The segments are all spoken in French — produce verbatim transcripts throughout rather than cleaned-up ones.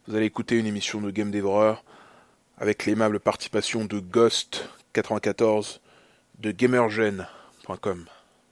Vous allez écouter une émission de Game Dévoreur avec l'aimable participation de Ghost quatre-vingt-quatorze de gamergen point com.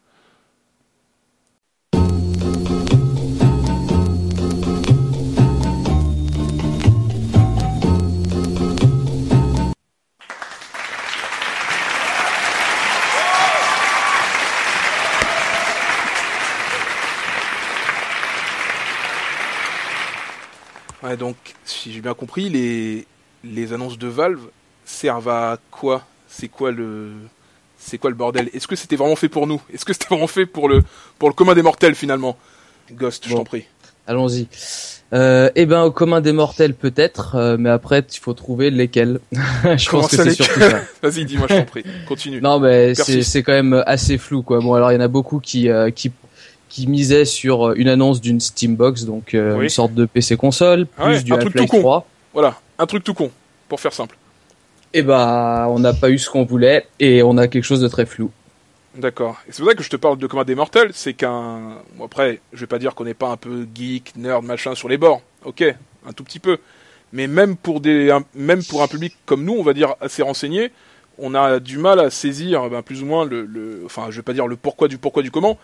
Ouais, donc, si j'ai bien compris, les, les annonces de Valve servent à quoi ? C'est quoi le, c'est quoi le bordel ? Est-ce que c'était vraiment fait pour nous ? Est-ce que c'était vraiment fait pour le, pour le commun des mortels finalement ? Ghost, bon, je t'en prie. Allons-y. Euh, eh ben, au commun des mortels peut-être, euh, mais après il faut trouver lesquels. je Comment pense que ça, c'est lesquels surtout ça. Vas-y, dis-moi, je t'en prie. Continue. Non, mais Persiste. c'est, c'est quand même assez flou, quoi. Bon, alors il y en a beaucoup qui, euh, qui qui misait sur une annonce d'une Steambox, donc euh, Oui. une sorte de P C console, plus Ah ouais, du un truc Half-Life tout con. trois. Voilà, un truc tout con, pour faire simple. Et bah, on n'a pas eu ce qu'on voulait, et on a quelque chose de très flou. D'accord. Et c'est pour ça que je te parle de commun des mortels, c'est qu'un... Bon, après, je vais pas dire qu'on n'est pas un peu geek, nerd, machin sur les bords. Ok, un tout petit peu. Mais même pour des, un, même pour un public comme nous, on va dire assez renseigné, on a du mal à saisir, ben, plus ou moins le, le, enfin, je vais pas dire le pourquoi du pourquoi du comment,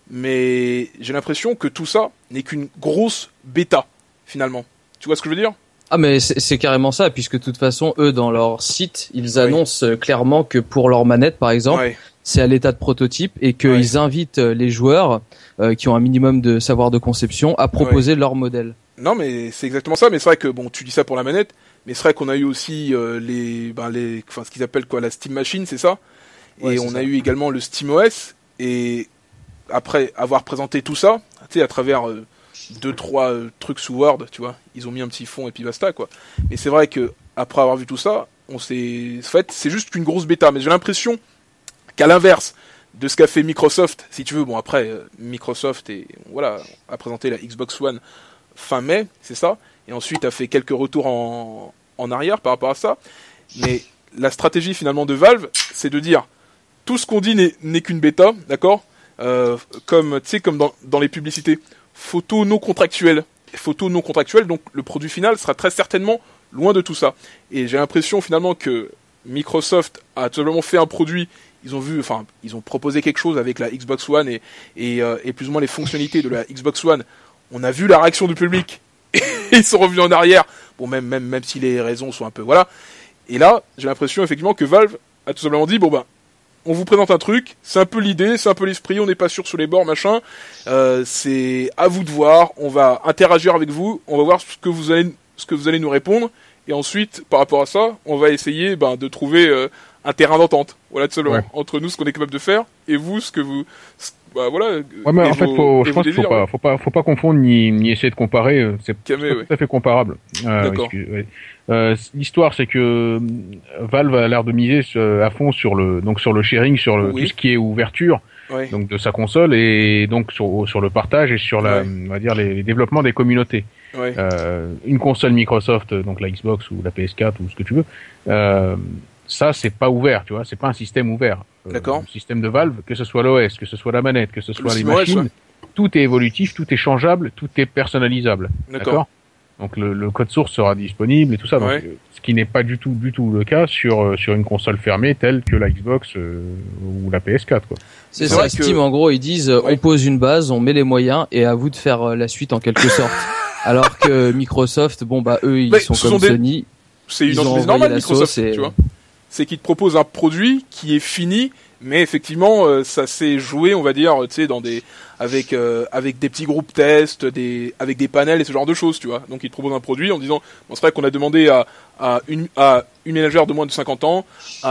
mais j'ai l'impression que tout ça n'est qu'une grosse bêta, finalement. Tu vois ce que je veux dire ? Ah, mais c'est, c'est carrément ça, puisque de toute façon, eux, dans leur site, ils Oui. annoncent clairement que pour leur manette, par exemple, Ouais. c'est à l'état de prototype, et qu'ils Ouais. invitent les joueurs euh, qui ont un minimum de savoir de conception à proposer Ouais. leur modèle. Non, mais c'est exactement ça. Mais c'est vrai que bon, tu dis ça pour la manette, mais c'est vrai qu'on a eu aussi euh, les, ben les, enfin ce qu'ils appellent quoi, la Steam Machine, c'est ça. Ouais, Et c'est on ça. a eu également le SteamOS. Et après avoir présenté tout ça, tu sais, à travers euh, deux trois euh, trucs sous Word, tu vois, ils ont mis un petit fond et puis basta quoi. Mais c'est vrai que après avoir vu tout ça, on s'est, en fait, c'est juste qu'une grosse bêta. Mais j'ai l'impression qu'à l'inverse de ce qu'a fait Microsoft, si tu veux, bon après euh, Microsoft et voilà a présenté la Xbox One fin mai, c'est ça, et ensuite a fait quelques retours en, en arrière par rapport à ça. Mais la stratégie finalement de Valve, c'est de dire tout ce qu'on dit n'est, n'est qu'une bêta, d'accord, euh, comme tu sais comme dans, dans les publicités, photos non contractuelles, photos non contractuelles, donc le produit final sera très certainement loin de tout ça. Et j'ai l'impression finalement que Microsoft a tout simplement fait un produit. Ils ont vu, enfin, ils ont proposé quelque chose avec la Xbox One et et, euh, et plus ou moins les fonctionnalités de la Xbox One. On a vu la réaction du public et ils sont revenus en arrière. Bon, même même même si les raisons sont un peu voilà. Et là, j'ai l'impression effectivement que Valve a tout simplement dit bon ben, on vous présente un truc, c'est un peu l'idée, c'est un peu l'esprit, on n'est pas sûr sur les bords machin. Euh, c'est à vous de voir. On va interagir avec vous, on va voir ce que vous allez ce que vous allez nous répondre et ensuite par rapport à ça, on va essayer ben de trouver euh, un terrain d'entente, voilà, tout simplement, Ouais. entre nous ce qu'on est capable de faire et vous ce que vous, ce- bah voilà. Ouais, mais et en fait, vos- faut, et je vos pense qu'il faut désirs, pas, ouais. faut pas, faut pas confondre ni, ni essayer de comparer. euh, C'est Camé, pas ouais. tout à fait comparable. Euh, D'accord. excuse- ouais. Euh, l'histoire, c'est que euh, Valve a l'air de miser sur- à fond sur le, donc sur le sharing, sur le Oui. tout ce qui est ouverture, Ouais. donc de sa console et donc sur, sur le partage et sur la, Ouais. on va dire les, les développements des communautés. Ouais. Euh, une console Microsoft, donc la Xbox ou la P S quatre ou ce que tu veux, euh, ça c'est pas ouvert, tu vois, c'est pas un système ouvert. Euh, D'accord. Le système de Valve, que ce soit l'O S, que ce soit la manette, que ce soit les SteamOS, machines, ouais. tout est évolutif, tout est changeable, tout est personnalisable. D'accord. Donc le, le code source sera disponible et tout ça. Donc, Ouais. euh, ce qui n'est pas du tout, du tout le cas sur euh, sur une console fermée telle que la Xbox euh, ou la P S quatre, quoi. C'est C'est ça, vrai que- Steam, en gros, ils disent, euh, Ouais. on pose une base, on met les moyens, et à vous de faire euh, la suite en quelque sorte. Alors que Microsoft, bon bah eux, ils Mais sont ce comme sont des- Sony. C'est une Ils ont entreprise envoyé normale, la Microsoft, sauce et- tu vois. C'est qu'ils te proposent un produit qui est fini, mais effectivement, euh, ça s'est joué, on va dire, tu sais, dans des, avec, euh, avec des petits groupes tests, des, avec des panels et ce genre de choses, tu vois. Donc ils te proposent un produit en disant, bon, c'est vrai qu'on a demandé à, à une, à une ménagère de moins de cinquante ans,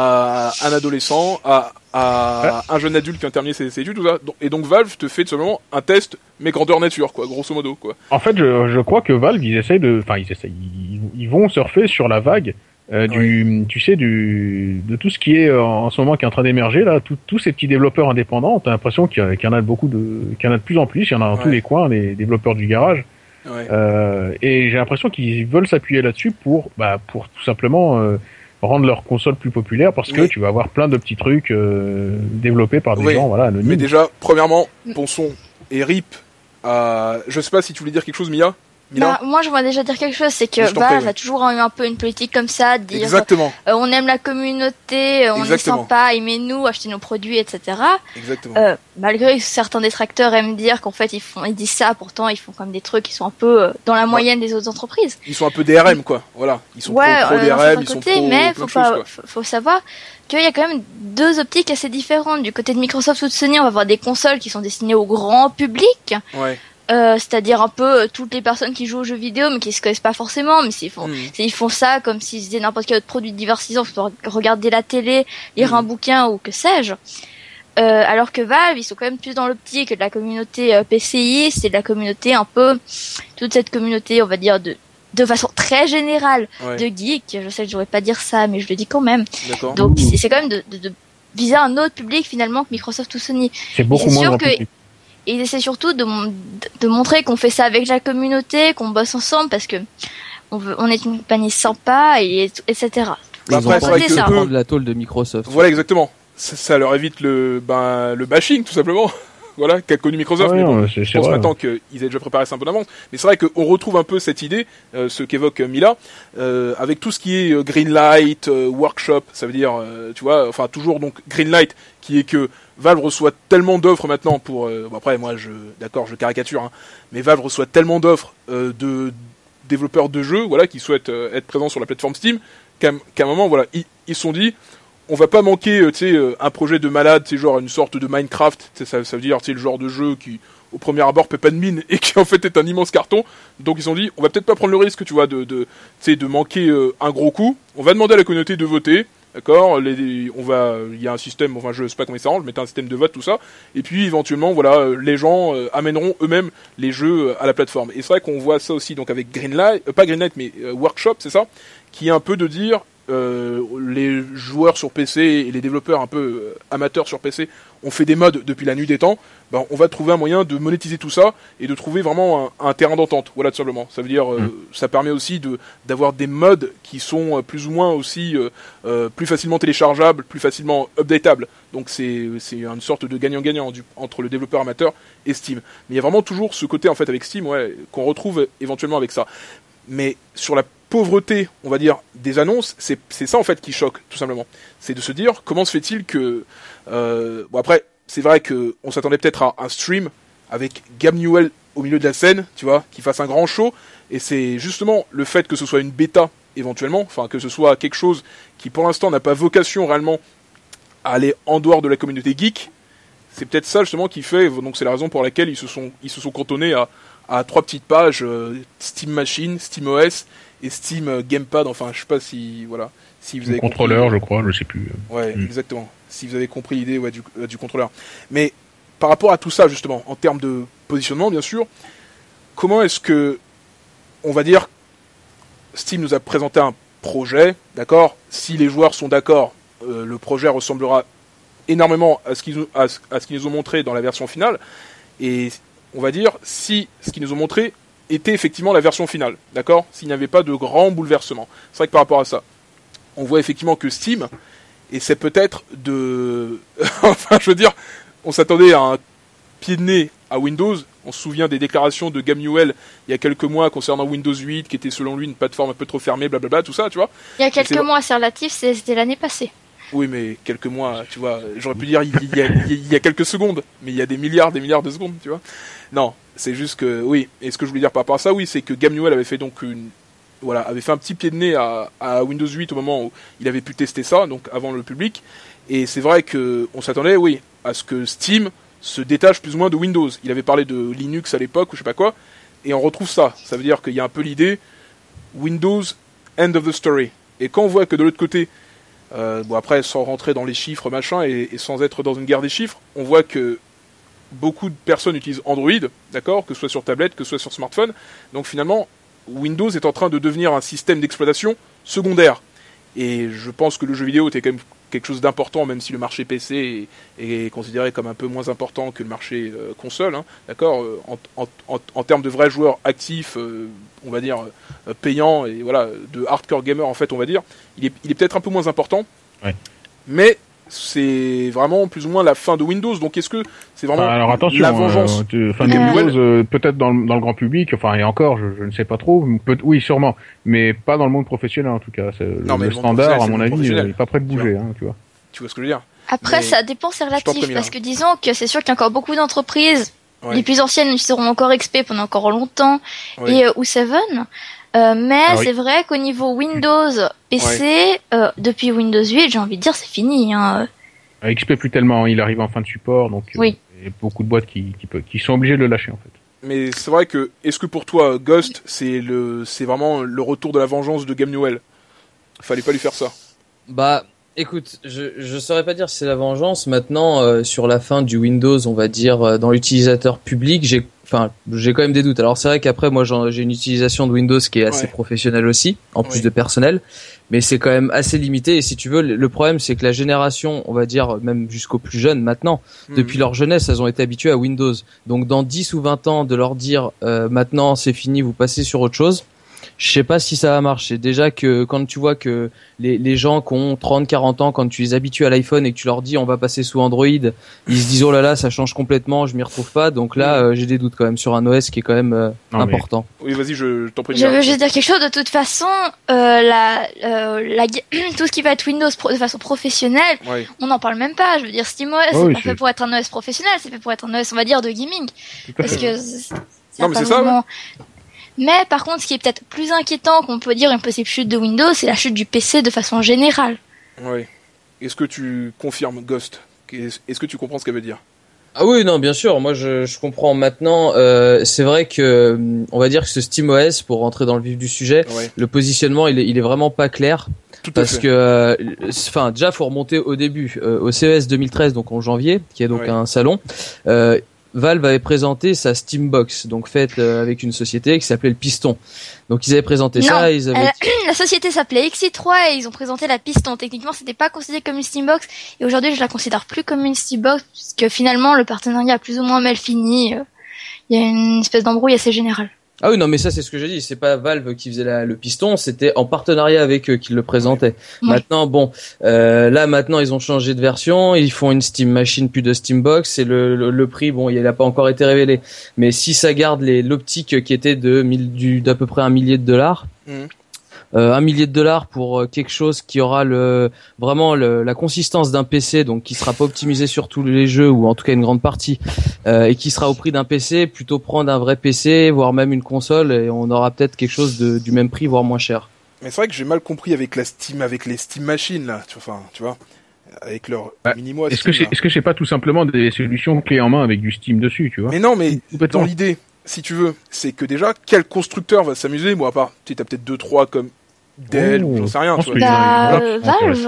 à un adolescent, à, à un jeune adulte qui a terminé ses, ses études, tout ça. Donc- Et donc Valve te fait tout simplement un test, mais grandeur nature, quoi, grosso modo, quoi. En fait, je, je crois que Valve, ils essayent de, enfin, ils essayent, ils, ils vont surfer sur la vague euh, du, tu sais, du, de tout ce qui est euh, en ce moment qui est en train d'émerger là, tout- tous ces petits développeurs indépendants. T'as l'impression qu'il y, a, qu'il y en a beaucoup de, qu'il y en a de plus en plus. Il y en a dans Ouais. tous les coins, les développeurs du garage. Ouais. Euh, et j'ai l'impression qu'ils veulent s'appuyer là-dessus pour, bah, pour tout simplement euh, rendre leur console plus populaire, parce que Mais- tu vas avoir plein de petits trucs euh, développés par des Oui. gens, voilà, anonymes. Mais déjà, premièrement, bon son et rip à... Je sais pas si tu voulais dire quelque chose, Mia. Bah, moi, je voudrais déjà dire quelque chose, c'est que Valve prie, a toujours eu un peu une politique comme ça, de dire Exactement. Euh, on aime la communauté, on Exactement. est sympa, aimez-nous, achetez nos produits, et cetera. Exactement. Euh, malgré que certains détracteurs aiment dire qu'en fait ils font, ils disent ça, pourtant ils font comme des trucs qui sont un peu euh, dans la moyenne ouais. des autres entreprises. Ils sont un peu D R M quoi, voilà. Ils sont ouais, pro, pro euh, D R M, ils côté, sont pro mais plein faut de pas, choses, faut, faut savoir qu'il y a quand même deux optiques assez différentes. Du côté de Microsoft ou de Sony, on va avoir des consoles qui sont destinées au grand public. Ouais. Euh, c'est-à-dire un peu euh, toutes les personnes qui jouent aux jeux vidéo mais qui se connaissent pas forcément, mais s'ils font, mmh. ils font ça comme s'ils faisaient n'importe quel autre produit divertissant, regarder la télé, lire mmh. un bouquin ou que sais-je. Euh, alors que Valve, ils sont quand même plus dans l'optique de la communauté euh, P C I, c'est de la communauté un peu, toute cette communauté, on va dire de de façon très générale, ouais. de geeks. Je sais que je devrais pas dire ça, mais je le dis quand même. D'accord. Donc c'est, c'est quand même de, de, de viser un autre public finalement que Microsoft ou Sony. C'est beaucoup moins grand public. Et il essaie surtout de, de montrer qu'on fait ça avec la communauté, qu'on bosse ensemble parce que on veut, on est une compagnie sympa et et cetera. Ils ont pas que ça. Prendre la tôle de Microsoft. Voilà exactement. Ça, ça leur évite le ben le bashing tout simplement. Voilà, qu'a connu Microsoft. Ouais, mais bon, non, c'est, je c'est pense vrai, maintenant hein. qu'ils aient déjà préparé ça un peu d'avance. Mais c'est vrai qu'on retrouve un peu cette idée, euh, ce qu'évoque Mila, euh, avec tout ce qui est euh, Greenlight, euh, Workshop, ça veut dire, euh, tu vois, enfin toujours donc Greenlight, qui est que Valve reçoit tellement d'offres maintenant pour... Euh, bon après, moi, je d'accord, je caricature, hein, mais Valve reçoit tellement d'offres euh, de développeurs de jeux, voilà, qui souhaitent euh, être présents sur la plateforme Steam, qu'à, qu'à un moment, voilà, ils se sont dit... On va pas manquer, euh, tu sais, euh, un projet de malade, c'est genre une sorte de Minecraft, ça, ça veut dire, tu sais, le genre de jeu qui, au premier abord, paie pas de mine et qui en fait est un immense carton. Donc ils se sont dit, on va peut-être pas prendre le risque, tu vois, de, de, tu sais, de manquer euh, un gros coup. On va demander à la communauté de voter, d'accord. Les, on va, il y a un système, enfin je sais pas comment il s'arrange, mais t'as un système de vote, tout ça. Et puis éventuellement, voilà, les gens euh, amèneront eux-mêmes les jeux à la plateforme. Et c'est vrai qu'on voit ça aussi, donc avec Greenlight, euh, pas Greenlight, mais euh, Workshop, c'est ça, qui est un peu de dire. Euh, les joueurs sur P C et les développeurs un peu euh, amateurs sur P C ont fait des mods depuis la nuit des temps, ben, on va trouver un moyen de monétiser tout ça et de trouver vraiment un, un terrain d'entente, voilà tout simplement. Ça veut dire, euh, mmh. ça permet aussi de d'avoir des mods qui sont plus ou moins aussi euh, euh, plus facilement téléchargeables, plus facilement updatables. Donc c'est c'est une sorte de gagnant-gagnant du, entre le développeur amateur et Steam. Mais il y a vraiment toujours ce côté en fait avec Steam, ouais, qu'on retrouve éventuellement avec ça. Mais sur la pauvreté, on va dire, des annonces, c'est, c'est ça en fait qui choque, tout simplement. C'est de se dire, comment se fait-il que... Euh, bon après, c'est vrai qu'on s'attendait peut-être à un stream avec Gabe Newell au milieu de la scène, tu vois, qui fasse un grand show, et c'est justement le fait que ce soit une bêta, éventuellement, enfin que ce soit quelque chose qui pour l'instant n'a pas vocation réellement à aller en dehors de la communauté geek, c'est peut-être ça justement qui fait, donc c'est la raison pour laquelle ils se sont, ils se sont cantonnés à, à trois petites pages, euh, Steam Machine, SteamOS, et Steam Gamepad, enfin je sais pas si voilà si vous avez le contrôleur compris, je crois, je sais plus. Ouais, mm. exactement. Si vous avez compris l'idée ouais, du, euh, du contrôleur. Mais par rapport à tout ça justement, en termes de positionnement bien sûr, comment est-ce que on va dire Steam nous a présenté un projet, d'accord ? Si les joueurs sont d'accord, euh, le projet ressemblera énormément à ce qu'ils à, à ce qu'ils nous ont montré dans la version finale. Et on va dire si ce qu'ils nous ont montré était effectivement la version finale, d'accord ? S'il n'y avait pas de grands bouleversements. C'est vrai que par rapport à ça, on voit effectivement que Steam essaie peut-être de... enfin, je veux dire, on s'attendait à un pied de nez à Windows. On se souvient des déclarations de Gabe Newell il y a quelques mois concernant Windows huit, qui était selon lui une plateforme un peu trop fermée, blablabla, tout ça, tu vois ? Il y a quelques mois, c'est relatif, c'était l'année passée. Oui, mais quelques mois, tu vois, j'aurais pu dire il y, a, il y a quelques secondes, mais il y a des milliards, des milliards de secondes, tu vois. Non, c'est juste que, oui, et ce que je voulais dire par rapport à ça, oui, c'est que Gabe Newell avait fait donc une, voilà, avait fait un petit pied de nez à, à Windows huit au moment où il avait pu tester ça, donc avant le public, et c'est vrai que on s'attendait, oui, à ce que Steam se détache plus ou moins de Windows. Il avait parlé de Linux à l'époque, ou je sais pas quoi, et on retrouve ça. Ça veut dire qu'il y a un peu l'idée Windows, end of the story. Et quand on voit que de l'autre côté, Euh, bon après sans rentrer dans les chiffres machin et, et sans être dans une guerre des chiffres, on voit que beaucoup de personnes utilisent Android, d'accord, que ce soit sur tablette, que ce soit sur smartphone. Donc finalement, Windows est en train de devenir un système d'exploitation secondaire. Et je pense que le jeu vidéo était quand même quelque chose d'important, même si le marché P C est, est considéré comme un peu moins important que le marché euh, console, hein, d'accord, en, en, en, en termes de vrais joueurs actifs, euh, on va dire euh, payants et voilà, de hardcore gamers en fait, on va dire, il est, il est peut-être un peu moins important. Ouais. Mais c'est vraiment plus ou moins la fin de Windows. Donc est-ce que c'est vraiment alors attention, la vengeance euh, fin de Windows, euh, peut-être dans le, dans le grand public, enfin et encore, je, je ne sais pas trop. Peut, oui, sûrement, mais pas dans le monde professionnel en tout cas. C'est, non, le, le le standard, à mon avis, il est pas prêt de bouger, hein, tu vois. Tu vois ce que je veux dire? Après, mais ça dépend, c'est relatif, parce que disons que c'est sûr qu'il y a encore beaucoup d'entreprises, ouais. les plus anciennes utiliseront encore X P pendant encore longtemps, ouais. et euh, ou Seven. Euh, mais ah, c'est oui. vrai qu'au niveau Windows P C, ouais. euh, depuis Windows huit, j'ai envie de dire, c'est fini. Hein. X P plus tellement, il arrive en fin de support, donc oui. euh, il y a beaucoup de boîtes qui, qui, peut, qui sont obligées de le lâcher en fait. Mais c'est vrai que, est-ce que pour toi, Ghost, c'est le, c'est vraiment le retour de la vengeance de Gabe Newell? Fallait pas lui faire ça. Bah, écoute, je je saurais pas dire si c'est la vengeance. Maintenant, euh, sur la fin du Windows, on va dire euh, dans l'utilisateur public, j'ai, enfin, j'ai quand même des doutes. Alors c'est vrai qu'après, moi, j'en, j'ai une utilisation de Windows qui est assez ouais. professionnelle aussi, en plus ouais. de personnel, mais c'est quand même assez limité. Et si tu veux, le problème, c'est que la génération, on va dire même jusqu'aux plus jeunes maintenant, mmh. depuis leur jeunesse, elles ont été habituées à Windows. Donc dans dix ou vingt ans, de leur dire euh, maintenant c'est fini, vous passez sur autre chose. Je sais pas si ça va marcher. Déjà que quand tu vois que les, les gens qui ont trente, quarante ans, quand tu les habitues à l'iPhone et que tu leur dis on va passer sous Android, ils se disent oh là là, ça change complètement, je m'y retrouve pas. Donc là, euh, j'ai des doutes quand même sur un O S qui est quand même euh, non, important. Mais... Oui, vas-y, je t'en prie. Je veux juste dire quelque chose. De toute façon, euh, la, euh, la, tout ce qui va être Windows pro, de façon professionnelle, ouais. on n'en parle même pas. Je veux dire, SteamOS, oh, c'est oui, pas c'est... fait pour être un O S professionnel, c'est fait pour être un O S, on va dire, de gaming. Parce que c'est, non, mais c'est ça. Vraiment... Mais par contre, ce qui est peut-être plus inquiétant qu'on peut dire une possible chute de Windows, c'est la chute du P C de façon générale. Oui. Est-ce que tu confirmes, Ghost? Est-ce que tu comprends ce qu'elle veut dire? Ah oui, non, bien sûr. Moi, je, je comprends maintenant. Euh, c'est vrai que, on va dire que ce SteamOS, pour rentrer dans le vif du sujet, ouais. le positionnement, il est, il est vraiment pas clair. Tout à parce fait. que, enfin, euh, déjà, faut remonter au début, euh, au C E S deux mille treize, donc en janvier, qui est donc ouais. un salon. Euh, Valve avait présenté sa Steambox, donc faite euh, avec une société qui s'appelait le Piston. Donc ils avaient présenté non, ça, ils avaient... euh, la société s'appelait X I trois et ils ont présenté la Piston. Techniquement, c'était pas considéré comme une Steambox et aujourd'hui, je la considère plus comme une Steambox puisque finalement, le partenariat a plus ou moins mal fini. Il y a une espèce d'embrouille assez générale. Ah oui, non, mais ça, c'est ce que j'ai dit. C'est pas Valve qui faisait la, le Piston, c'était en partenariat avec eux qu'ils le présentaient. Oui. Maintenant, bon, euh, là, maintenant, ils ont changé de version. Ils font une Steam Machine, plus de Steambox. Et le, le, le prix, bon, il n'a pas encore été révélé. Mais si ça garde les, l'optique qui était de mille, du, d'à peu près un millier de dollars, mmh. Euh, un millier de dollars pour quelque chose qui aura le vraiment le, la consistance d'un P C, donc qui sera pas optimisé sur tous les jeux ou en tout cas une grande partie, euh, et qui sera au prix d'un P C, plutôt prendre un vrai P C, voire même une console, et on aura peut-être quelque chose de, du même prix, voire moins cher. Mais c'est vrai que j'ai mal compris avec la Steam, avec les Steam Machines là, tu vois, enfin, tu vois, avec leur bah, mini-moi. Est-ce Steam, que c'est, est-ce que c'est pas tout simplement des solutions clés en main avec du Steam dessus, tu vois? Mais non, mais dans l'idée, si tu veux, c'est que déjà quel constructeur va s'amuser, moi à part, tu sais, t'as peut-être deux trois comme Dell, oh, j'en sais rien, tu vois. Bah, euh, Valve.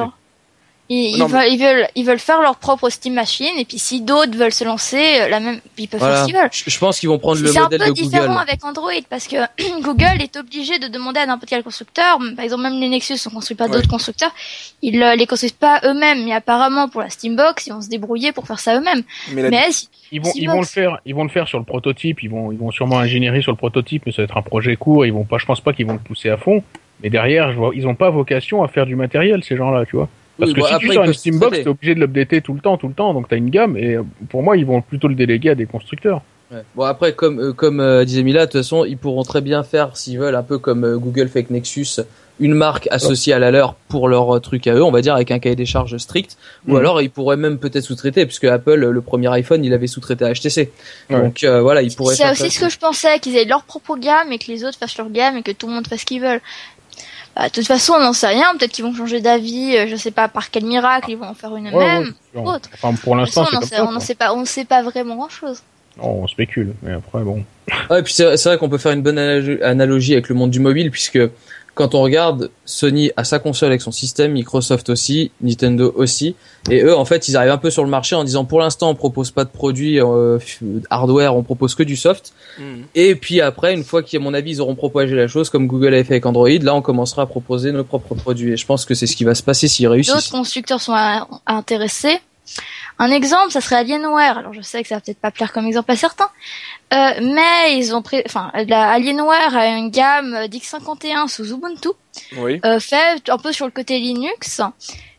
Ils, non, ils, veulent, ils veulent, ils veulent faire leur propre Steam Machine, et puis si d'autres veulent se lancer, la même, ils peuvent voilà. faire ce qu'ils veulent. Je pense qu'ils vont prendre le c'est modèle de Google. C'est un peu différent avec Android, parce que Google est obligé de demander à n'importe quel constructeur, par exemple même les Nexus sont construits par ouais. d'autres constructeurs, ils euh, les construisent pas eux-mêmes, mais apparemment pour la Steambox, ils vont se débrouiller pour faire ça eux-mêmes. Mais, la... mais ils vont, ils vont le faire, ils vont le faire sur le prototype, ils vont, ils vont sûrement ingénierer sur le prototype, mais ça va être un projet court, ils vont pas, je pense pas qu'ils vont le pousser à fond. Mais derrière, je vois, ils ont pas vocation à faire du matériel, ces gens-là, tu vois. Parce oui, que bon, si après, tu sors une Steambox, t'es obligé de l'updater tout le temps, tout le temps, donc t'as une gamme, et pour moi, ils vont plutôt le déléguer à des constructeurs. Ouais. Bon, après, comme, euh, comme euh, disait Mila, de toute façon, ils pourront très bien faire, s'ils veulent, un peu comme euh, Google fait avec Nexus, une marque associée à la leur pour leur truc à eux, on va dire, avec un cahier des charges strict, mmh. ou alors ils pourraient même peut-être sous-traiter, puisque Apple, le premier iPhone, il avait sous-traité à H T C. Ouais. Donc euh, voilà, ils pourraient c'est faire... C'est aussi ce que je pensais, qu'ils aient leur propre gamme, et que les autres fassent leur gamme, et que tout le monde fasse ce qu'ils veulent. Bah, de toute façon, on n'en sait rien. Peut-être qu'ils vont changer d'avis. Euh, je sais pas par quel miracle ils vont en faire une ouais, même. Ouais, autre. Enfin, pour l'instant, façon, c'est on comme n'en ça, sait pas. On ne sait pas vraiment grand-chose. Non, on spécule, mais après, bon. Ouais, et puis c'est, c'est vrai qu'on peut faire une bonne analogie avec le monde du mobile, puisque quand on regarde, Sony a sa console avec son système, Microsoft aussi, Nintendo aussi, et eux, en fait, ils arrivent un peu sur le marché en disant pour l'instant, on propose pas de produits euh, hardware, on propose que du soft. Mm. Et puis après, une fois qu'à mon avis, ils auront propagé la chose, comme Google a fait avec Android, là, on commencera à proposer nos propres produits. Et je pense que c'est ce qui va se passer s'ils réussissent. D'autres constructeurs sont à, à intéressés. Un exemple, ça serait Alienware. Alors, je sais que ça va peut-être pas plaire comme exemple à certains. Euh, mais ils ont pris, enfin, la Alienware a une gamme d'X cinquante et un sous Ubuntu, oui. euh, fait un peu sur le côté Linux,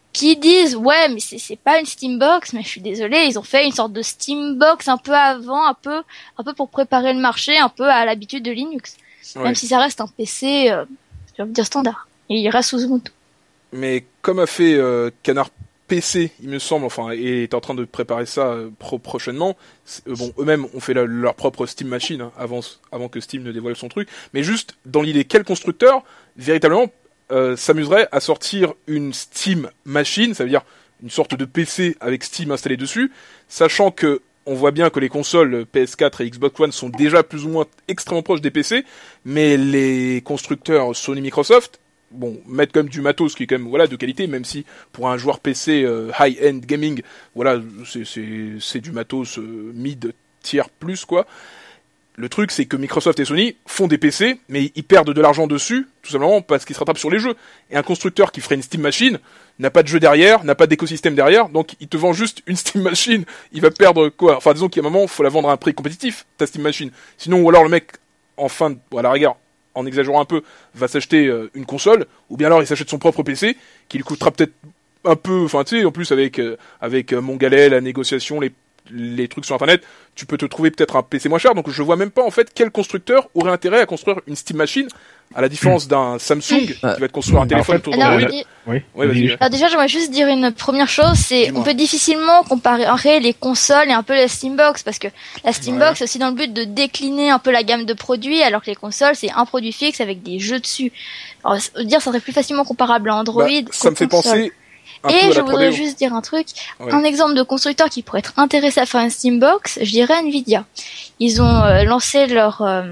qui disent ouais mais c'est c'est pas une Steambox, mais je suis désolée, ils ont fait une sorte de Steambox un peu avant, un peu un peu pour préparer le marché, un peu à l'habitude de Linux, ouais. Même si ça reste un P C, euh, je vais dire standard, et il reste sous Ubuntu. Mais comme a fait euh, Canard P C, il me semble, enfin, et est en train de préparer ça euh, pro- prochainement. Euh, bon, eux-mêmes ont fait la, leur propre Steam Machine hein, avant, avant que Steam ne dévoile son truc. Mais juste dans l'idée, quel constructeur véritablement euh, s'amuserait à sortir une Steam Machine, ça veut dire une sorte de P C avec Steam installé dessus, sachant que on voit bien que les consoles P S quatre et Xbox One sont déjà plus ou moins extrêmement proches des P C, mais les constructeurs Sony, Microsoft bon, mettre quand même du matos qui est quand même voilà de qualité, même si pour un joueur P C euh, high-end gaming, voilà, c'est c'est c'est du matos euh, mid tier plus quoi. Le truc c'est que Microsoft et Sony font des P C, mais ils perdent de l'argent dessus, tout simplement parce qu'ils se rattrapent sur les jeux. Et un constructeur qui ferait une Steam Machine n'a pas de jeu derrière, n'a pas d'écosystème derrière, donc il te vend juste une Steam Machine, il va perdre quoi? Enfin disons qu'à un moment, faut la vendre à un prix compétitif, ta Steam Machine. Sinon, ou alors le mec, en fin de, à la rigueur, en exagérant un peu, va s'acheter euh, une console, ou bien alors il s'achète son propre P C, qui lui coûtera peut-être un peu, enfin tu sais, en plus avec euh, avec euh, Mongalet, la négociation, les les trucs sur internet, tu peux te trouver peut-être un P C moins cher, donc je vois même pas en fait quel constructeur aurait intérêt à construire une Steam Machine, à la différence d'un Samsung qui va te construire un téléphone autour Alors, d'Android. oui. Oui. Ouais, vas-y. Alors déjà, j'aimerais juste dire une première chose, c'est Dis-moi. on peut difficilement comparer les consoles et un peu la Steambox, parce que la Steambox Ouais. c'est aussi dans le but de décliner un peu la gamme de produits, alors que les consoles c'est un produit fixe avec des jeux dessus. Alors dire ça serait plus facilement comparable à Android. Bah, ça me fait console. penser un Et peu à je la voudrais trois D O. juste dire un truc, Ouais. un exemple de constructeur qui pourrait être intéressé à faire une Steambox, je dirais Nvidia. Ils ont euh, lancé leur euh,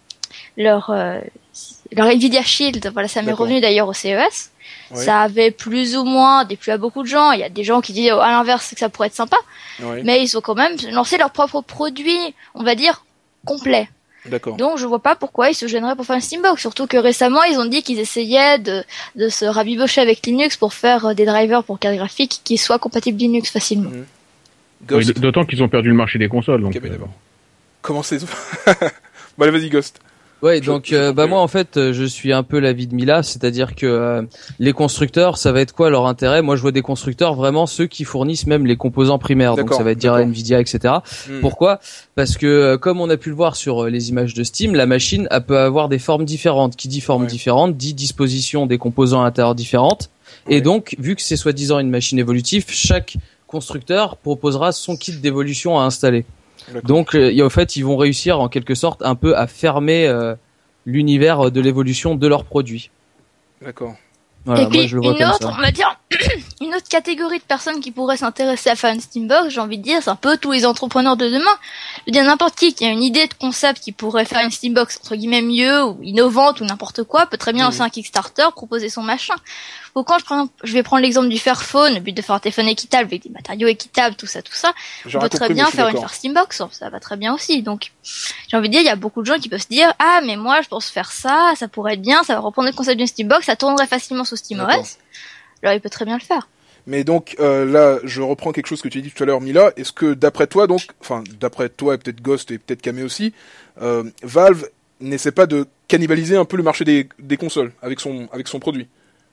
leur euh, leur Nvidia Shield, voilà, ça m'est D'accord. revenu d'ailleurs au C E S. Ouais. Ça avait plus ou moins déplu à beaucoup de gens. Il y a des gens qui disent oh, à l'inverse que ça pourrait être sympa, Ouais. mais ils ont quand même lancé leur propre produit, on va dire complet. D'accord. Donc je vois pas pourquoi ils se gêneraient pour faire une Steambox, surtout que récemment ils ont dit qu'ils essayaient de, de se rabibocher avec Linux pour faire euh, des drivers pour cartes graphiques qui soient compatibles Linux facilement. Mhm. Oui, Ghost. d'autant qu'ils ont perdu le marché des consoles. Donc, Ok, mais euh, d'abord. Comment c'est Bah allez, vas-y Ghost. Ouais, Je- donc je euh, comprends bah mieux. moi en fait euh, je suis un peu l'avis de Mila, c'est-à-dire que euh, les constructeurs, ça va être quoi leur intérêt? Moi je vois des constructeurs vraiment ceux qui fournissent même les composants primaires, donc D'accord, ça va être dire d'accord. Nvidia, et cetera. Hmm. Pourquoi? Parce que euh, comme on a pu le voir sur euh, les images de Steam, la machine elle peut avoir des formes différentes. Qui dit formes Ouais. différentes dit disposition des composants à l'intérieur différentes. Ouais. Et donc vu que c'est soi-disant une machine évolutive, chaque constructeur proposera son kit d'évolution à installer. D'accord. Donc, euh, et en fait, ils vont réussir en quelque sorte un peu à fermer euh, l'univers de l'évolution de leurs produits. D'accord. Voilà, Et moi puis je le vois une comme autre, ça. on va dire, une autre catégorie de personnes qui pourraient s'intéresser à faire une Steambox, j'ai envie de dire, c'est un peu tous les entrepreneurs de demain. Je veux dire, n'importe qui qui a une idée de concept qui pourrait faire une Steambox entre guillemets mieux ou innovante ou n'importe quoi, peut très bien Mhm. lancer un Kickstarter, proposer son machin. Ou quand je prends, je vais prendre l'exemple du Fairphone, le but de faire un téléphone équitable avec des matériaux équitables, tout ça, tout ça, J'ai on rien peut très compris, mais bien je suis faire une d'accord. faire Steambox, ça va très bien aussi. Donc, j'ai envie de dire, il y a beaucoup de gens qui peuvent se dire, ah, mais moi, je pense faire ça, ça pourrait être bien, ça va reprendre le concept d'une Steambox, ça tournerait facilement sur D'accord. SteamOS. Alors, il peut très bien le faire. Mais donc euh, là, je reprends quelque chose que tu as dit tout à l'heure, Mila. Est-ce que d'après toi, donc, enfin d'après toi et peut-être Ghost et peut-être Kamé aussi, euh, Valve n'essaie pas de cannibaliser un peu le marché des, des consoles avec son avec son produit?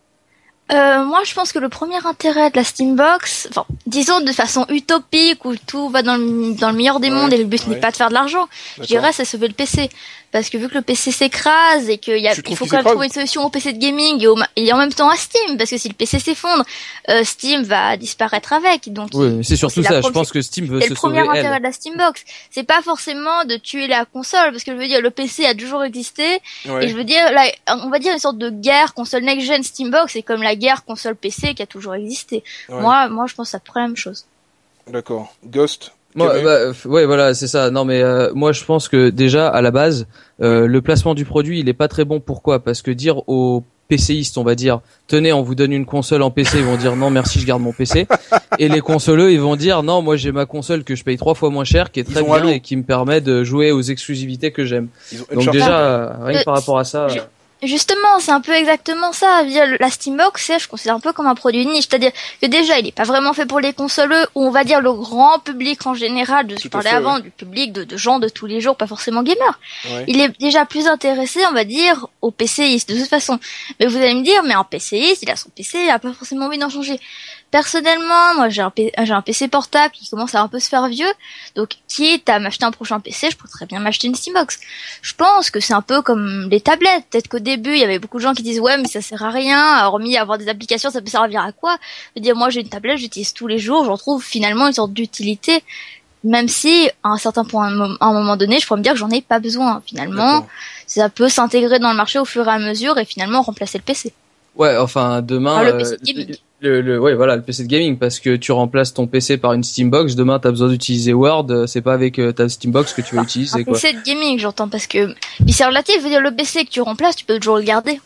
Euh, moi, je pense que le premier intérêt de la Steambox, enfin, disons de façon utopique où tout va dans le, dans le meilleur des Ouais, mondes et le but ouais. n'est pas de faire de l'argent, je D'accord. dirais c'est sauver le P C. Parce que vu que le P C s'écrase et qu'il y a, Tu il trouves faut qu'il quand même s'écrase trouver une solution au P C de gaming et, au, ma- et en même temps à Steam, parce que si le P C s'effondre, euh, Steam va disparaître avec. Donc, Oui, mais c'est surtout la ça. Je première- pense que Steam veut c'est se le premier sauver intérêt elle. de la Steambox. C'est pas forcément de tuer la console, parce que je veux dire, le P C a toujours existé. Ouais. Et je veux dire, là, on va dire une sorte de guerre console next-gen Steambox, c'est comme la guerre console P C qui a toujours existé. Ouais. Moi, moi, je pense que ça pourrait la même chose. D'accord. Ghost. Moi, Kamé. bah, euh, ouais, voilà, c'est ça. Non, mais euh, moi, je pense que déjà à la base, euh, le placement du produit, il est pas très bon. Pourquoi? Parce que dire aux PCistes, on va dire, tenez, on vous donne une console en P C, ils vont dire non, merci, je garde mon P C. Et les consoleux, ils vont dire non, moi j'ai ma console que je paye trois fois moins cher, qui est Ils très ont bien Halo. et qui me permet de jouer aux exclusivités que j'aime. Ils ont Donc Uncharted. déjà, euh, rien que par rapport à ça. Je- euh, Justement, c'est un peu exactement ça. La Steambox, c'est, je considère un peu comme un produit niche. C'est-à-dire que déjà, il est pas vraiment fait pour les consoleux, ou on va dire le grand public en général, de ce que je parlais avant, ouais. du public, de, de gens de tous les jours, pas forcément gamers. Ouais. Il est déjà plus intéressé, on va dire, aux PCistes, de toute façon. Mais vous allez me dire, mais un PCiste, il a son P C, il a pas forcément envie d'en changer. Personnellement, moi, j'ai un, P- j'ai un P C portable qui commence à un peu se faire vieux. Donc, quitte à m'acheter un prochain P C, je pourrais très bien m'acheter une Steambox. Je pense que c'est un peu comme les tablettes. Peut-être qu'au début, il y avait beaucoup de gens qui disent, ouais, mais ça sert à rien. Hormis avoir des applications, ça peut servir à quoi? Je veux dire, moi, j'ai une tablette, j'utilise tous les jours. J'en trouve finalement une sorte d'utilité. Même si, à un certain point, à un moment donné, je pourrais me dire que j'en ai pas besoin. Finalement, D'accord. ça peut s'intégrer dans le marché au fur et à mesure et finalement remplacer le P C. Ouais, enfin, demain... Ah, le P C de gaming. Euh, Le, le, ouais, voilà, le P C de gaming, parce que tu remplaces ton P C par une Steambox, demain t'as besoin d'utiliser Word, c'est pas avec euh, ta Steambox que tu vas utiliser, un quoi. P C de gaming, j'entends, parce que, puis c'est relatif, je veux dire, le P C que tu remplaces, tu peux toujours le garder.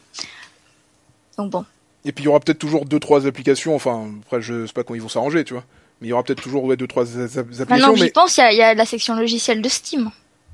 Donc bon. Et puis il y aura peut-être toujours deux, trois applications, enfin, après je sais pas comment ils vont s'arranger, tu vois. Mais il y aura peut-être toujours, ouais, deux, trois applications. Maintenant que mais... j'y pense, il y a, y a la section logicielle de Steam.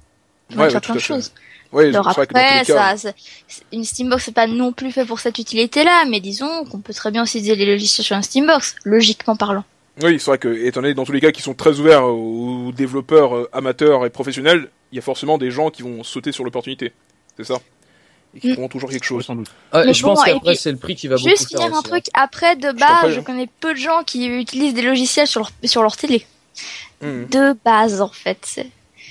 On ouais, faire ouais, plein de choses. Ouais, Alors c'est après, vrai que dans ça, cas... ça, une Steambox c'est pas non plus fait pour cette utilité-là, mais disons qu'on peut très bien utiliser les logiciels sur un Steambox, logiquement parlant. Oui, c'est vrai que, étant donné dans tous les cas qui sont très ouverts aux développeurs euh, amateurs et professionnels, il y a forcément des gens qui vont sauter sur l'opportunité. C'est ça. Et qui feront mm. toujours quelque chose, sans doute. Ah, je bon, pense qu'après, c'est le prix qui va beaucoup faire. Juste finir un truc, après, de base, je, je connais peu de gens qui utilisent des logiciels sur leur, sur leur télé. Mm. De base, en fait. C'est...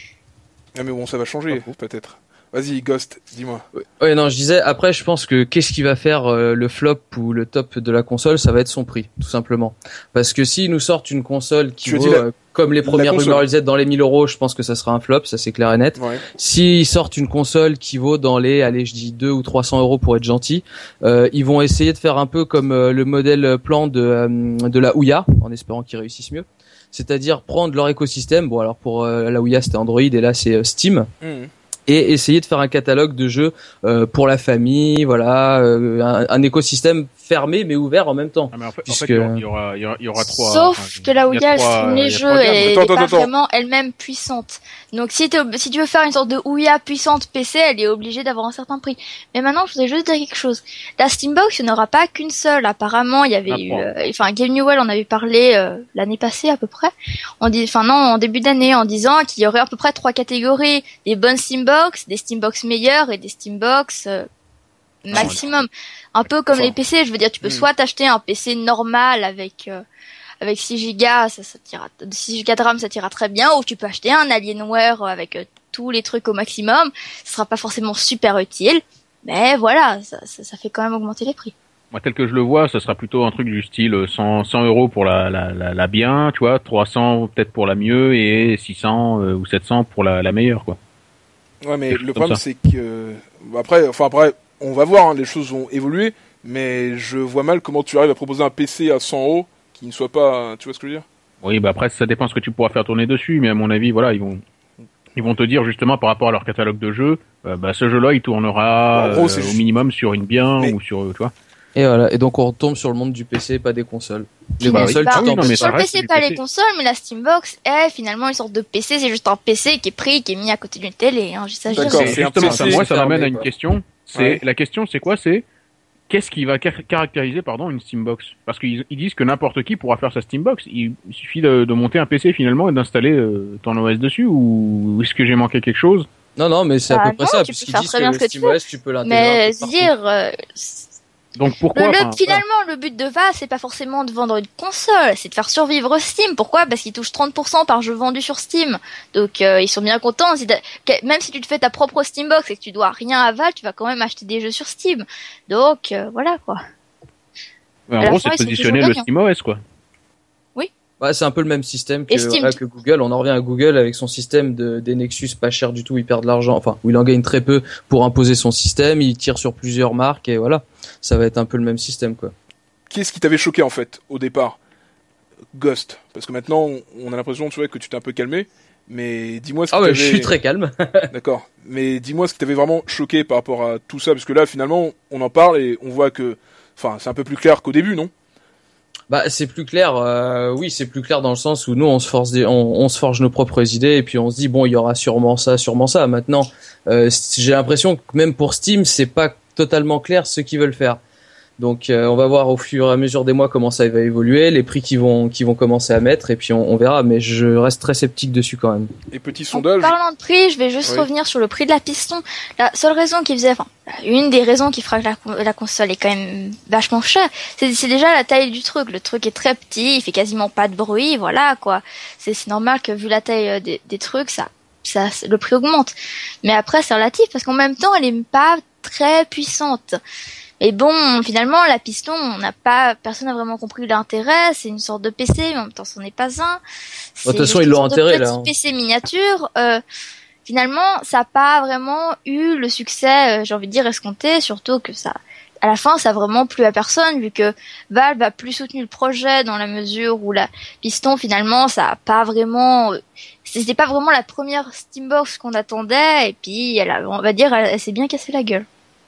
Ah, mais bon, ça va changer, ah, peut-être. Vas-y, Ghost, dis-moi. Ouais, ouais, non, je disais, après, je pense que qu'est-ce qui va faire euh, le flop ou le top de la console, ça va être son prix, tout simplement. Parce que s'ils nous sortent une console qui vaut, euh, comme les premières rumeurs disaient, dans les mille euros, je pense que ça sera un flop, ça c'est clair et net. Ouais. S'ils sortent une console qui vaut dans les, allez, je dis deux ou trois cents euros pour être gentil, euh, ils vont essayer de faire un peu comme euh, le modèle plan de, euh, de la Ouya, en espérant qu'ils réussissent mieux. C'est-à-dire prendre leur écosystème, bon alors pour euh, la Ouya c'était Android et là c'est euh, Steam. Mmh. Et essayer de faire un catalogue de jeux euh, pour la famille, voilà, euh, un, un écosystème fermé mais ouvert en même temps. Ah, mais en fait, puisque... en fait, il y aura, il y aura, il y aura trois. Sauf enfin, que la Ouya, elle stream les jeux et elle est pas attends. vraiment elle-même puissante. Donc si, si tu veux faire une sorte de Ouya puissante P C, elle est obligée d'avoir un certain prix. Mais maintenant, je voudrais juste dire quelque chose. La Steambox, il n'y en aura pas qu'une seule. Apparemment, il y avait ah, eu, euh, enfin, Game Newell en avait parlé euh, l'année passée à peu près. On dit, enfin non, en début d'année, en disant qu'il y aurait à peu près trois catégories: des bonnes Steambox, des Steambox meilleures et des Steambox euh, maximum. Un peu comme enfin, les P C, je veux dire, tu peux hmm. soit t'acheter un P C normal avec euh, avec six gigas, ça, ça tira, six gigas de RAM, ça tira très bien, ou tu peux acheter un Alienware avec euh, tous les trucs au maximum. Ce sera pas forcément super utile, mais voilà, ça, ça, ça fait quand même augmenter les prix. Moi, tel que je le vois, ça sera plutôt un truc du style cent, cent euros pour la, la, la, la bien, tu vois, trois cents peut-être pour la mieux et six cents euh, ou sept cents pour la, la meilleure, quoi. Ouais, mais le problème, c'est que, après, enfin, après, on va voir, hein, les choses vont évoluer, mais je vois mal comment tu arrives à proposer un P C à cent euros qui ne soit pas, tu vois ce que je veux dire? Oui, bah après, ça dépend ce que tu pourras faire tourner dessus, mais à mon avis, voilà, ils vont, ils vont te dire justement par rapport à leur catalogue de jeux, euh, bah, ce jeu-là, il tournera, bon, gros, euh, au minimum sur une bien mais... ou sur, tu vois. Et voilà, et donc on retombe sur le monde du P C, pas des consoles. Les mais consoles, bah, tu oui, non, mais sur le P C, pas P C. les consoles, mais la Steambox est finalement une sorte de P C, c'est juste un P C qui est pris, qui est mis à côté d'une télé, hein, je D'accord, c'est justement ça. Moi, ça m'amène à une question. C'est, ouais. La question, c'est quoi? C'est, qu'est-ce qui va car- caractériser, pardon, une Steambox? Parce qu'ils ils disent que n'importe qui pourra faire sa Steambox. Il, il suffit de, de monter un P C finalement et d'installer euh, ton O S dessus, ou est-ce que j'ai manqué quelque chose? Non, non, mais c'est bah à peu près non, ça, tu puisqu'ils peux disent faire que, que le SteamOS, tu, tu peux l'intégrer. Mais dire, euh, donc pourquoi le, le, enfin, finalement, voilà. Le but de Valve, c'est pas forcément de vendre une console, c'est de faire survivre Steam. Pourquoi? Parce qu'ils touchent trente pour cent par jeu vendu sur Steam. Donc euh, ils sont bien contents. Si même si tu te fais ta propre Steambox et que tu dois rien à Valve, tu vas quand même acheter des jeux sur Steam. Donc euh, voilà quoi. Ouais, en gros, c'est de positionner le SteamOS quoi. Oui. Ouais, c'est un peu le même système que, voilà, que Google. On en revient à Google avec son système de, des Nexus pas cher du tout. Il perd de l'argent, enfin, où il en gagne très peu pour imposer son système. Il tire sur plusieurs marques et voilà. Ça va être un peu le même système, quoi. Qu'est-ce qui t'avait choqué, en fait, au départ? Ghost. Parce que maintenant, on a l'impression, tu vois, que tu t'es un peu calmé. Mais dis-moi ce qui Ah ouais, t'avait... je suis très calme. D'accord. Mais dis-moi ce qui t'avait vraiment choqué par rapport à tout ça. Parce que là, finalement, on en parle et on voit que... Enfin, c'est un peu plus clair qu'au début, non? Bah, c'est plus clair. Euh, oui, c'est plus clair dans le sens où nous, on se force, des, on, on se forge nos propres idées et puis on se dit bon, il y aura sûrement ça, sûrement ça. Maintenant, euh, j'ai l'impression que même pour Steam, c'est pas totalement clair ce qu'ils veulent faire. Donc euh, on va voir au fur et à mesure des mois comment ça va évoluer, les prix qu'ils vont qu'ils vont commencer à mettre et puis on, on verra. Mais je reste très sceptique dessus quand même. Et petit sondage. En parlant de prix, je vais juste oui. revenir sur le prix de la piston. La seule raison qui faisait, enfin, une des raisons qui fera que la, la console est quand même vachement chère, c'est, c'est déjà la taille du truc. Le truc est très petit, il fait quasiment pas de bruit, voilà quoi. C'est, c'est normal que vu la taille des, des trucs, ça, ça, le prix augmente. Mais après c'est relatif parce qu'en même temps, elle est pas très puissante. Et bon, finalement, la piston, on n'a pas, personne n'a vraiment compris l'intérêt. C'est une sorte de P C, mais en même temps, ce n'est pas un. De toute façon, ils l'ont enterré là. Hein. P C miniature. Euh, finalement, ça n'a pas vraiment eu le succès, euh, j'ai envie de dire, escompté. Surtout que ça, à la fin, ça a vraiment plu à personne, vu que Valve a plus soutenu le projet dans la mesure où la piston, finalement, ça a pas vraiment. Euh, c'était pas vraiment la première Steambox qu'on attendait. Et puis, elle a, on va dire, elle, elle s'est bien cassée la gueule.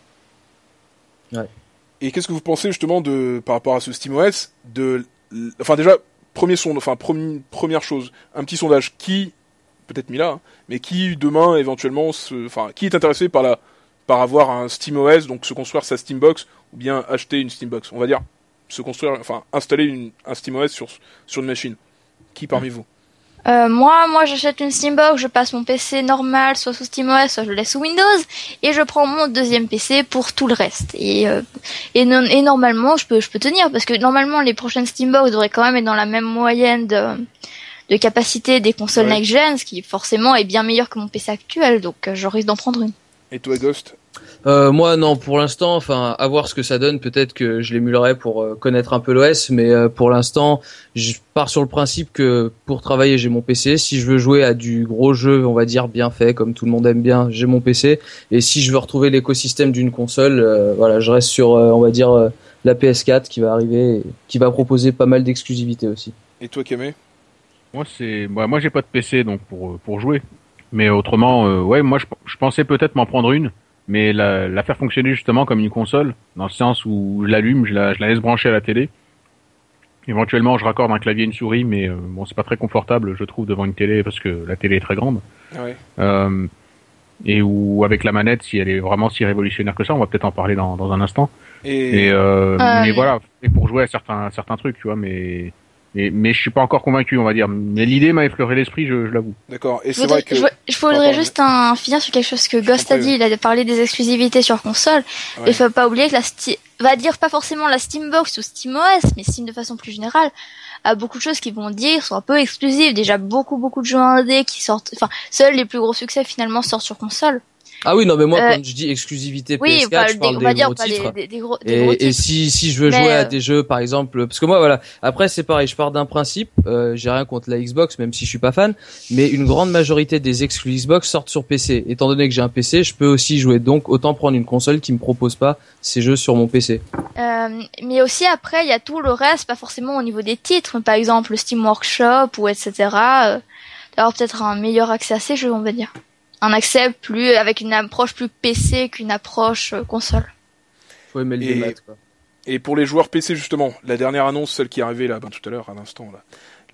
Ouais. Et qu'est-ce que vous pensez justement de par rapport à ce SteamOS de enfin déjà premier son enfin premier, première chose un petit sondage qui peut-être Mila hein, mais qui demain éventuellement se enfin qui est intéressé par la par avoir un SteamOS donc se construire sa Steambox ou bien acheter une Steambox on va dire se construire enfin installer une, un SteamOS sur sur une machine qui parmi vous Euh, moi, moi, j'achète une Steambox, je passe mon P C normal, soit sous SteamOS, soit je le laisse sous Windows, et je prends mon deuxième P C pour tout le reste. Et euh, et, non, et normalement, je peux, je peux tenir parce que normalement, les prochaines Steambox devraient quand même être dans la même moyenne de de capacité des consoles ouais. next-gen, ce qui forcément est bien meilleur que mon P C actuel, donc euh, je risque d'en prendre une. Et toi, Ghost? Euh, moi non, pour l'instant, enfin, à voir ce que ça donne. Peut-être que je l'émulerai pour euh, connaître un peu l'O S, mais euh, pour l'instant, je pars sur le principe que pour travailler, j'ai mon P C. Si je veux jouer à du gros jeu, on va dire bien fait, comme tout le monde aime bien, j'ai mon P C. Et si je veux retrouver l'écosystème d'une console, euh, voilà, je reste sur, euh, on va dire, euh, la P S quatre qui va arriver, et qui va proposer pas mal d'exclusivités aussi. Et toi, Kamé? Moi, c'est, bah, moi, j'ai pas de P C donc pour pour jouer. Mais autrement, euh, ouais, moi, je, je pensais peut-être m'en prendre une. Mais la, la faire fonctionner justement comme une console, dans le sens où je l'allume, je la, je la laisse brancher à la télé. Éventuellement, je raccorde un clavier et une souris, mais euh, bon, c'est pas très confortable, je trouve, devant une télé, parce que la télé est très grande. Ouais. Euh, et ou avec la manette, si elle est vraiment si révolutionnaire que ça, on va peut-être en parler dans, dans un instant. Et, et euh, euh, mais voilà, et pour jouer à certains certains trucs, tu vois, mais mais mais je suis pas encore convaincu, on va dire. Mais l'idée m'a effleuré l'esprit, je, je l'avoue. D'accord. Et je c'est voudrais, vrai que je, je voudrais juste un, finir sur quelque chose que Ghost a dit. Il a parlé des exclusivités sur console. Ouais. Il faut pas oublier que la Steam, va dire pas forcément la Steambox ou SteamOS, mais Steam de façon plus générale, a beaucoup de choses qui vont dire sont un peu exclusives. Déjà beaucoup beaucoup de jeux indés qui sortent. Enfin, seuls les plus gros succès finalement sortent sur console. Ah oui, non, mais moi, euh, quand je dis exclusivité oui, P S quatre, bah, je parle des, des, des gros dire, titres. Des, des gros, des et, gros et si, si je veux mais jouer euh... à des jeux, par exemple, parce que moi, voilà, après, c'est pareil, je pars d'un principe, euh, j'ai rien contre la Xbox, même si je suis pas fan, mais une grande majorité des exclus Xbox sortent sur P C. Étant donné que j'ai un P C, je peux aussi jouer, donc autant prendre une console qui me propose pas ces jeux sur mon P C. Euh, mais aussi après, il y a tout le reste, pas forcément au niveau des titres, par exemple le Steam Workshop ou et cetera. Euh, d'avoir peut-être un meilleur accès à ces jeux, on va dire. Un accès plus avec une approche plus P C qu'une approche euh, console. Faut aimer le et, démat, quoi. Et pour les joueurs P C justement, la dernière annonce, celle qui est arrivée là, ben, tout à l'heure, à l'instant là,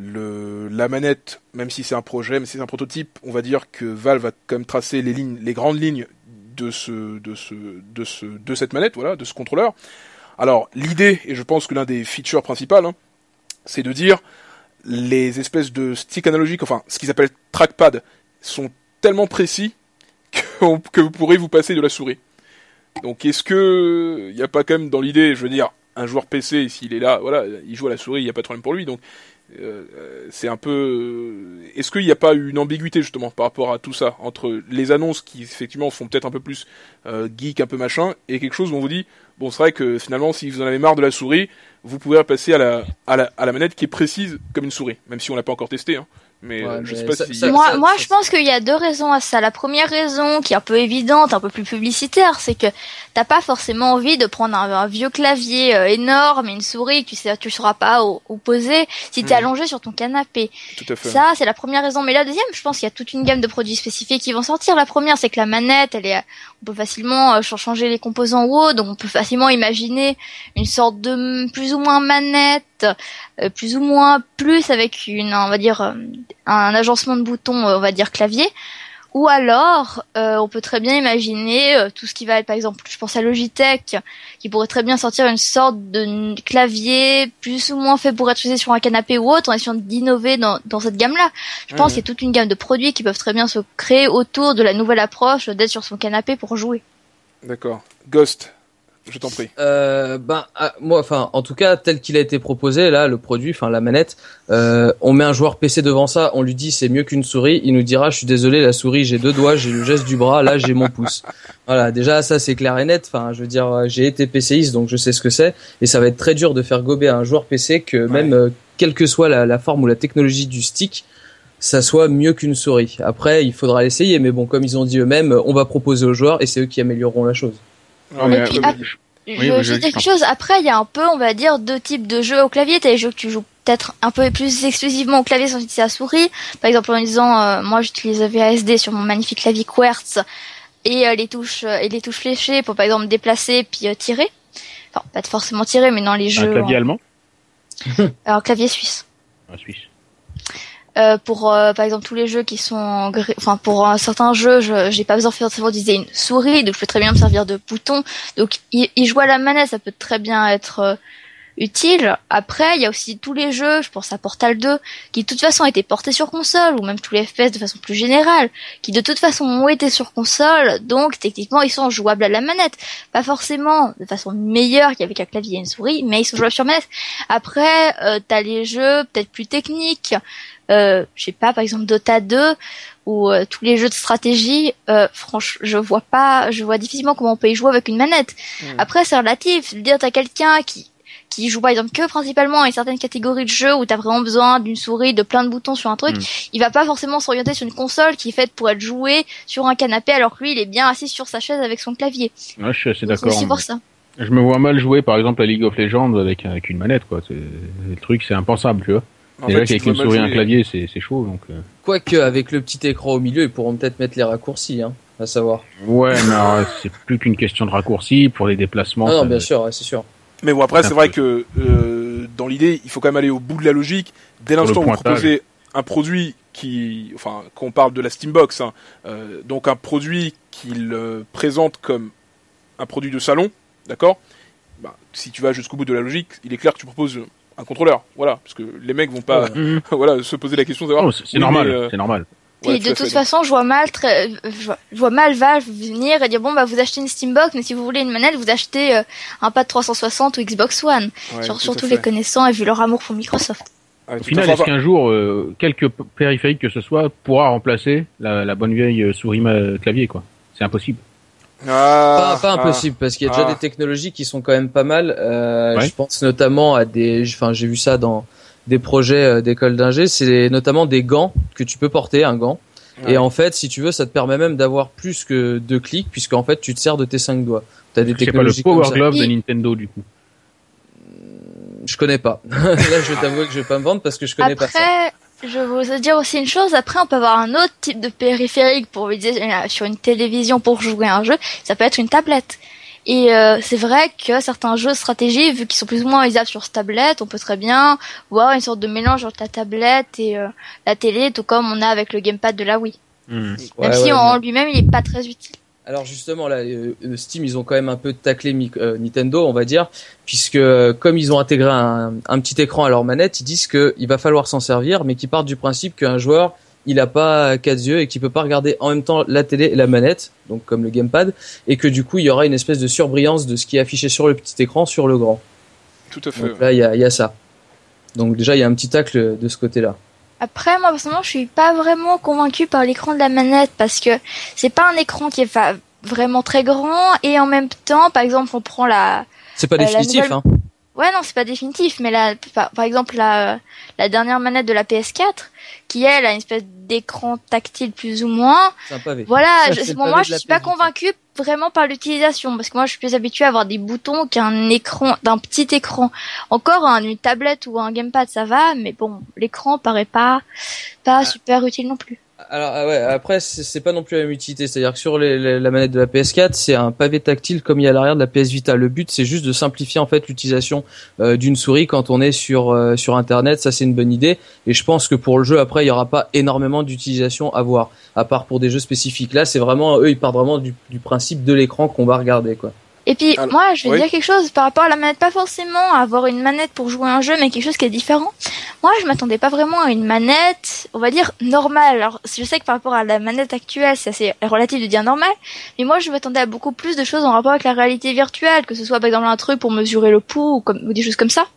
le la manette, même si c'est un projet, mais c'est un prototype, on va dire que Valve va quand même tracer les lignes, les grandes lignes de ce, de ce, de ce, de cette manette, voilà, de ce contrôleur. Alors l'idée, et je pense que l'un des features principales, hein, c'est de dire les espèces de sticks analogiques, enfin ce qu'ils appellent trackpad, sont tellement précis que, que vous pourrez vous passer de la souris. Donc est-ce que il n'y a pas quand même dans l'idée, je veux dire, un joueur P C, s'il est là, voilà, il joue à la souris, il n'y a pas de problème pour lui, donc euh, c'est un peu... Est-ce qu'il n'y a pas une ambiguïté justement par rapport à tout ça, entre les annonces qui effectivement font peut-être un peu plus euh, geek, un peu machin, et quelque chose où on vous dit, bon c'est vrai que finalement si vous en avez marre de la souris, vous pouvez passer à la, à la, à la manette qui est précise comme une souris, même si on l'a pas encore testé, hein. Mais, ouais, euh, je mais sais pas ça, si... ça, moi, ça, moi, ça, je pense qu'il y a deux raisons à ça. La première raison, qui est un peu évidente, un peu plus publicitaire, c'est que t'as pas forcément envie de prendre un, un vieux clavier euh, énorme et une souris que tu sais, tu sauras pas où, où poser si t'es mmh. allongé sur ton canapé. Tout à fait. Ça, c'est la première raison. Mais la deuxième, je pense qu'il y a toute une gamme de produits spécifiques qui vont sortir. La première, c'est que la manette, elle est, on peut facilement euh, changer les composants ou autre, donc on peut facilement imaginer une sorte de plus ou moins manette, euh, plus ou moins plus avec une, on va dire, euh, un agencement de boutons, on va dire clavier, Ou alors, euh, on peut très bien imaginer euh, tout ce qui va être, par exemple, je pense à Logitech, qui pourrait très bien sortir une sorte de clavier plus ou moins fait pour être utilisé sur un canapé ou autre, en essayant d'innover dans, dans cette gamme-là. Je pense mmh. qu'il y a toute une gamme de produits qui peuvent très bien se créer autour de la nouvelle approche d'être sur son canapé pour jouer. D'accord. Ghost, je t'en prie. Euh, ben, ah, moi, enfin, en tout cas, tel qu'il a été proposé, là, le produit, enfin, la manette, euh, on met un joueur P C devant ça, on lui dit c'est mieux qu'une souris, il nous dira, je suis désolé, la souris, j'ai deux doigts, j'ai le geste du bras, là, j'ai mon pouce. Voilà, déjà, ça, c'est clair et net. Enfin, je veux dire, j'ai été PCiste, donc je sais ce que c'est, et ça va être très dur de faire gober à un joueur P C que ouais. même, euh, quelle que soit la, la forme ou la technologie du stick, ça soit mieux qu'une souris. Après, il faudra l'essayer, mais bon, comme ils ont dit eux-mêmes, on va proposer aux joueurs, et c'est eux qui amélioreront la chose. Non, mais, puis, euh, ap- je... je oui, veux oui, dire je... quelque chose. Après, il y a un peu, on va dire, deux types de jeux au clavier. T'as les jeux que tu joues peut-être un peu plus exclusivement au clavier sans utiliser la souris. Par exemple, en disant, euh, moi, j'utilise V A S D sur mon magnifique clavier Quartz et euh, les touches euh, et les touches fléchées pour, par exemple, déplacer puis euh, tirer. Enfin, pas forcément tirer, mais dans les jeux. Un clavier en... allemand. Alors, clavier suisse. Un suisse. Euh, pour euh, par exemple tous les jeux qui sont gr... enfin pour un certain jeu je j'ai pas besoin forcément d'utiliser une souris, donc je peux très bien me servir de bouton, donc y, y jouer à la manette ça peut très bien être euh, utile. Après il y a aussi tous les jeux, je pense à Portal deux qui de toute façon étaient portés sur console, ou même tous les F P S de façon plus générale qui de toute façon ont été sur console, donc techniquement ils sont jouables à la manette, pas forcément de façon meilleure qu'avec un clavier et une souris, mais ils sont jouables sur manette. Après euh, t'as les jeux peut-être plus techniques, Euh, je sais pas, par exemple Dota deux ou euh, tous les jeux de stratégie, euh, franchement, je vois pas, je vois difficilement comment on peut y jouer avec une manette. Mmh. Après, c'est relatif. Je veux dire, t'as quelqu'un qui qui joue par exemple que principalement à une certaine catégorie de jeux où t'as vraiment besoin d'une souris, de plein de boutons sur un truc, mmh. il va pas forcément s'orienter sur une console qui est faite pour être jouée sur un canapé, alors que lui, il est bien assis sur sa chaise avec son clavier. Ouais, je suis assez Donc, d'accord. c'est aussi pour ça. Je me vois mal jouer, par exemple, à League of Legends avec avec une manette, quoi. C'est, le truc, c'est impensable, tu vois. En fait, avec une souris et un clavier, c'est, c'est chaud, donc. Euh... Quoique, avec le petit écran au milieu, ils pourront peut-être mettre les raccourcis, hein, à savoir. Ouais, mais alors, c'est plus qu'une question de raccourcis pour les déplacements. Ah non, ça... bien sûr, ouais, c'est sûr. Mais bon, après, c'est, c'est vrai peu... que euh, dans l'idée, il faut quand même aller au bout de la logique. Dès l'instant où vous proposez un produit qui, enfin, qu'on parle de la Steambox, hein, euh, donc un produit qu'il euh, présente comme un produit de salon, d'accord. Bah, si tu vas jusqu'au bout de la logique, il est clair que tu proposes un contrôleur, voilà, parce que les mecs vont pas, ouais. voilà, se poser la question de savoir. Oh, c'est, c'est oui, normal, mais, euh... c'est normal. Et ouais, de toute fait, façon, donc. je vois mal, très, je vois, je vois mal Valve venir et dire bon bah vous achetez une Steambox, mais si vous voulez une manette, vous achetez euh, un pad trois cent soixante ou Xbox One. Ouais, Sur, surtout les connaissants et vu leur amour pour Microsoft. Ah, Au final, est-ce qu'un jour, euh, quelque périphérique que ce soit pourra remplacer la, la bonne vieille souris ma- clavier, quoi? C'est impossible. Ah, pas, pas impossible, ah, parce qu'il y a déjà ah. des technologies qui sont quand même pas mal. Euh, ouais. Je pense notamment à des, enfin j'ai vu ça dans des projets euh, d'école d'ingé, c'est notamment des gants que tu peux porter, un gant. Ouais. Et en fait, si tu veux, ça te permet même d'avoir plus que deux clics, puisque en fait, tu te sers de tes cinq doigts. T'as des technologies c'est pas le Power comme Glove ça. de Nintendo du coup. Je connais pas. Là, je vais t'avouer que je vais pas me vendre parce que je connais Après... pas ça. Je veux dire aussi une chose, après on peut avoir un autre type de périphérique pour utiliser sur une télévision pour jouer à un jeu, ça peut être une tablette. Et euh, c'est vrai que certains jeux de stratégie, vu qu'ils sont plus ou moins utilisables sur tablette, on peut très bien voir une sorte de mélange entre la tablette et euh, la télé, tout comme on a avec le gamepad de la Wii. Mmh. Même ouais, si ouais, en ouais. lui-même il est pas très utile. Alors justement là, euh, Steam ils ont quand même un peu taclé euh, Nintendo on va dire, puisque euh, comme ils ont intégré un, un petit écran à leur manette, ils disent que il va falloir s'en servir, mais qu'ils partent du principe qu'un joueur il a pas quatre yeux et qu'il peut pas regarder en même temps la télé et la manette, donc comme le gamepad, et que du coup il y aura une espèce de surbrillance de ce qui est affiché sur le petit écran sur le grand. Tout à fait. Donc là il y a, y a ça. Donc déjà il y a un petit tacle de ce côté-là. Après, moi, personnellement, je suis pas vraiment convaincue par l'écran de la manette parce que c'est pas un écran qui est fa- vraiment très grand et en même temps, par exemple, on prend la... C'est pas euh, définitif, nouvelle... hein. Ouais, non, c'est pas définitif, mais la, par, par exemple, la, la dernière manette de la P S quatre, qui elle a une espèce d'écran tactile plus ou moins. C'est un pavé. Voilà, ça, je, bon, moi, je suis pas convaincue vraiment par l'utilisation, parce que moi, je suis plus habituée à avoir des boutons qu'un écran, d'un petit écran. Encore, hein, une tablette ou un gamepad, ça va, mais bon, l'écran paraît pas, pas ah. super utile non plus. Alors ouais, après c'est, c'est pas non plus la même utilité, c'est-à-dire que sur les, les, la manette de la P S quatre, c'est un pavé tactile comme il y a à l'arrière de la P S Vita. Le but c'est juste de simplifier en fait l'utilisation euh, d'une souris quand on est sur euh, sur internet, ça c'est une bonne idée et je pense que pour le jeu après il y aura pas énormément d'utilisation à voir à part pour des jeux spécifiques. Là, c'est vraiment eux ils partent vraiment du, du principe de l'écran qu'on va regarder quoi. Et puis, Alors, moi, je vais oui. dire quelque chose par rapport à la manette. Pas forcément avoir une manette pour jouer à un jeu, mais quelque chose qui est différent. Moi, je m'attendais pas vraiment à une manette, on va dire, normale. Alors, je sais que par rapport à la manette actuelle, c'est assez relatif de dire normal. Mais moi, je m'attendais à beaucoup plus de choses en rapport avec la réalité virtuelle. Que ce soit, par exemple, un truc pour mesurer le pouls ou, comme, ou des choses comme ça.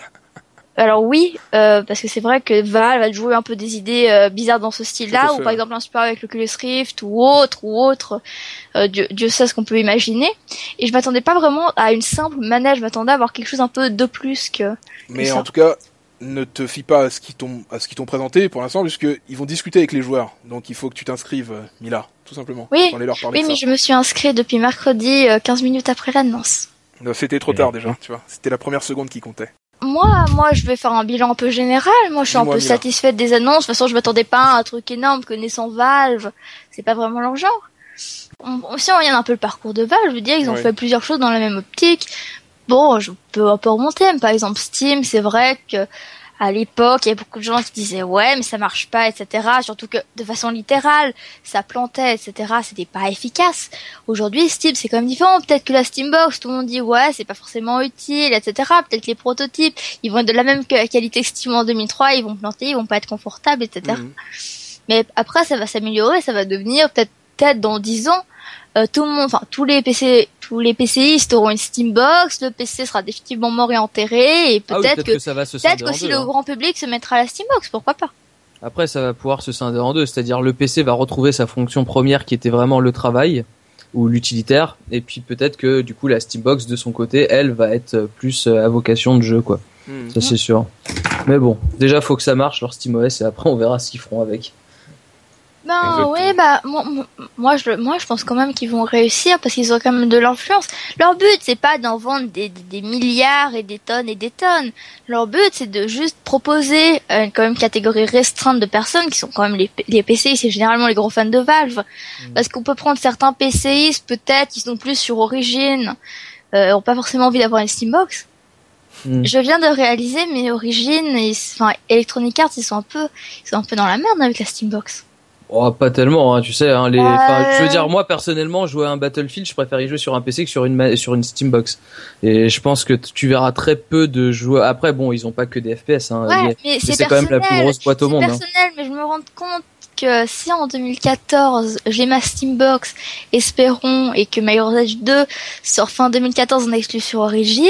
Alors oui, euh, parce que c'est vrai que Valve va jouer un peu des idées euh, bizarres dans ce style-là, ou par exemple un support avec l'Oculus Rift ou autre ou autre, euh, Dieu, Dieu sait ce qu'on peut imaginer. Et je m'attendais pas vraiment à une simple manette, je m'attendais à avoir quelque chose un peu de plus que. que Mais ça. en tout cas, ne te fie pas à ce qu'ils t'ont à ce qu'ils t'ont présenté pour l'instant, puisque ils vont discuter avec les joueurs. Donc il faut que tu t'inscrives, euh, Mila, tout simplement. Oui, Pour aller leur parler oui, de mais ça. je me suis inscrit depuis mercredi, euh, quinze minutes après l'annonce. Non, c'était trop tard déjà, tu vois. C'était la première seconde qui comptait. Moi, moi, je vais faire un bilan un peu général. Moi, je suis un Dis-moi, peu Mila. satisfaite des annonces. De toute façon, je m'attendais pas à un truc énorme connaissant Valve. C'est pas vraiment leur genre. On, si on regarde un peu le parcours de Valve, je veux dire, ils ont Oui. fait plusieurs choses dans la même optique. Bon, je peux un peu remonter. Par exemple, Steam, c'est vrai que à l'époque, il y a beaucoup de gens qui disaient ouais, mais ça marche pas, et cetera. Surtout que de façon littérale, ça plantait, et cetera. C'était pas efficace. Aujourd'hui, Steam, c'est quand même différent. Peut-être que la Steambox, tout le monde dit ouais, c'est pas forcément utile, et cetera. Peut-être que les prototypes, ils vont être de la même qualité que Steam en deux mille trois, ils vont planter, ils vont pas être confortables, et cetera. Mhm. Mais après, ça va s'améliorer, ça va devenir peut-être, peut-être dans dix ans. Euh, tout le monde, enfin tous les P C, tous les PCistes auront une Steambox. Le P C sera définitivement mort et enterré, et Ah oui, peut-être, peut-être que, que ça va se peut-être scinder en qu'aussi deux, le hein. grand public se mettra à la Steambox, pourquoi pas. Après, ça va pouvoir se scinder en deux, c'est-à-dire le P C va retrouver sa fonction première qui était vraiment le travail ou l'utilitaire, et puis peut-être que du coup la Steambox de son côté, elle va être plus à vocation de jeu quoi. Mhm. Ça c'est sûr. Mais bon, déjà faut que ça marche leur SteamOS et après on verra ce qu'ils feront avec. Ben Exactement. oui, bah moi, moi- moi je moi je pense quand même qu'ils vont réussir parce qu'ils ont quand même de l'influence. Leur but c'est pas d'en vendre des, des, des milliards et des tonnes et des tonnes. Leur but c'est de juste proposer euh, une quand même catégorie restreinte de personnes qui sont quand même les les P C I, c'est généralement les gros fans de Valve. Parce qu'on peut prendre certains P C I peut-être qui sont plus sur Origin, euh, ont pas forcément envie d'avoir une Steambox. Mm. Je viens de réaliser mais Origin et enfin Electronic Arts ils sont un peu ils sont un peu dans la merde avec la Steambox. Oh, pas tellement, hein, tu sais. Hein, les, Euh. enfin, je veux dire, moi personnellement, jouer à un Battlefield, je préfère y jouer sur un P C que sur une ma- sur une Steambox. Et je pense que t- tu verras très peu de joueurs. Après, bon, ils ont pas que des F P S. Hein, Ouais, mais, mais mais c'est c'est quand même la plus personnel. grosse boîte au C'est monde. Hein. personnel, mais je me rends compte que si en deux mille quatorze j'ai ma Steambox, espérons, et que Mirror's Edge deux sort fin deux mille quatorze en exclu sur Origin,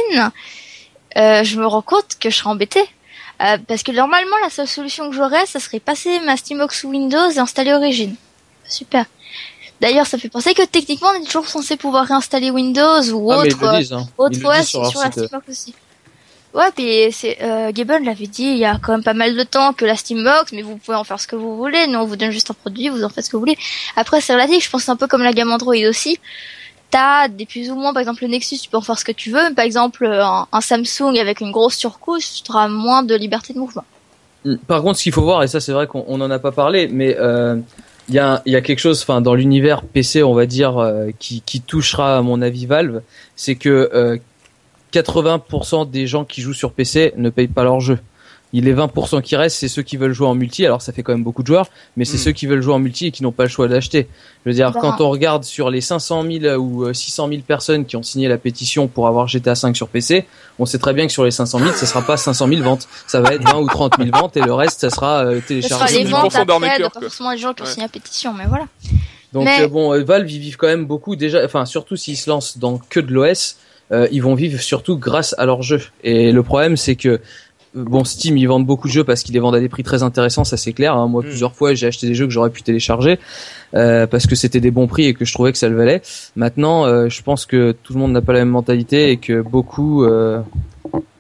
euh, je me rends compte que je serai embêtée. Euh, parce que normalement la seule solution que j'aurais, ça serait passer ma Steambox sous Windows et installer Origin. Super. D'ailleurs, ça me fait penser que techniquement on est toujours censé pouvoir réinstaller Windows ou Ah, mais ils autre, le disent. Hein. autre Ils le O S disent sur sur, leur la site. Steambox aussi. Ouais, puis c'est euh, Gable l'avait dit il y a quand même pas mal de temps que la Steambox, mais vous pouvez en faire ce que vous voulez. Nous on vous donne juste un produit, vous en faites ce que vous voulez. Après c'est relatif, je pense que c'est un peu comme la gamme Android aussi. T'as des plus ou moins, par exemple le Nexus, tu peux en faire ce que tu veux. Mais par exemple un, un Samsung avec une grosse surcouche, tu auras moins de liberté de mouvement. Par contre, ce qu'il faut voir, et ça c'est vrai qu'on on en a pas parlé, mais euh, il y a il y a quelque chose, enfin dans l'univers P C, on va dire, euh, qui qui touchera à mon avis Valve, c'est que euh, quatre-vingts pour cent des gens qui jouent sur P C ne payent pas leur jeu. Il est vingt pour cent qui restent, c'est ceux qui veulent jouer en multi. Alors ça fait quand même beaucoup de joueurs, mais c'est Mm. ceux qui veulent jouer en multi et qui n'ont pas le choix d'acheter. Je veux dire, Bah. quand on regarde sur les cinq cent mille ou six cent mille personnes qui ont signé la pétition pour avoir G T A cinq sur P C, on sait très bien que sur les cinq cent mille, ça sera pas cinq cent mille ventes. Ça va être vingt ou trente mille ventes et le reste, ça sera euh, Ce téléchargé. sera les dix ventes pour cent après, de d'arnaqueurs, pas quoi. forcément les gens qui ont Ouais. signé la pétition, mais voilà. Donc Mais- euh, bon, euh, Valve ils vivent quand même beaucoup déjà, enfin surtout s'ils se lancent dans que de l'O S, euh, ils vont vivre surtout grâce à leur jeu. Et le problème c'est que euh, bon, Steam ils vendent beaucoup de jeux parce qu'ils les vendent à des prix très intéressants, ça c'est clair. Hein. Moi Mm. plusieurs fois j'ai acheté des jeux que j'aurais pu télécharger euh, parce que c'était des bons prix et que je trouvais que ça le valait. Maintenant, euh, je pense que tout le monde n'a pas la même mentalité et que beaucoup euh,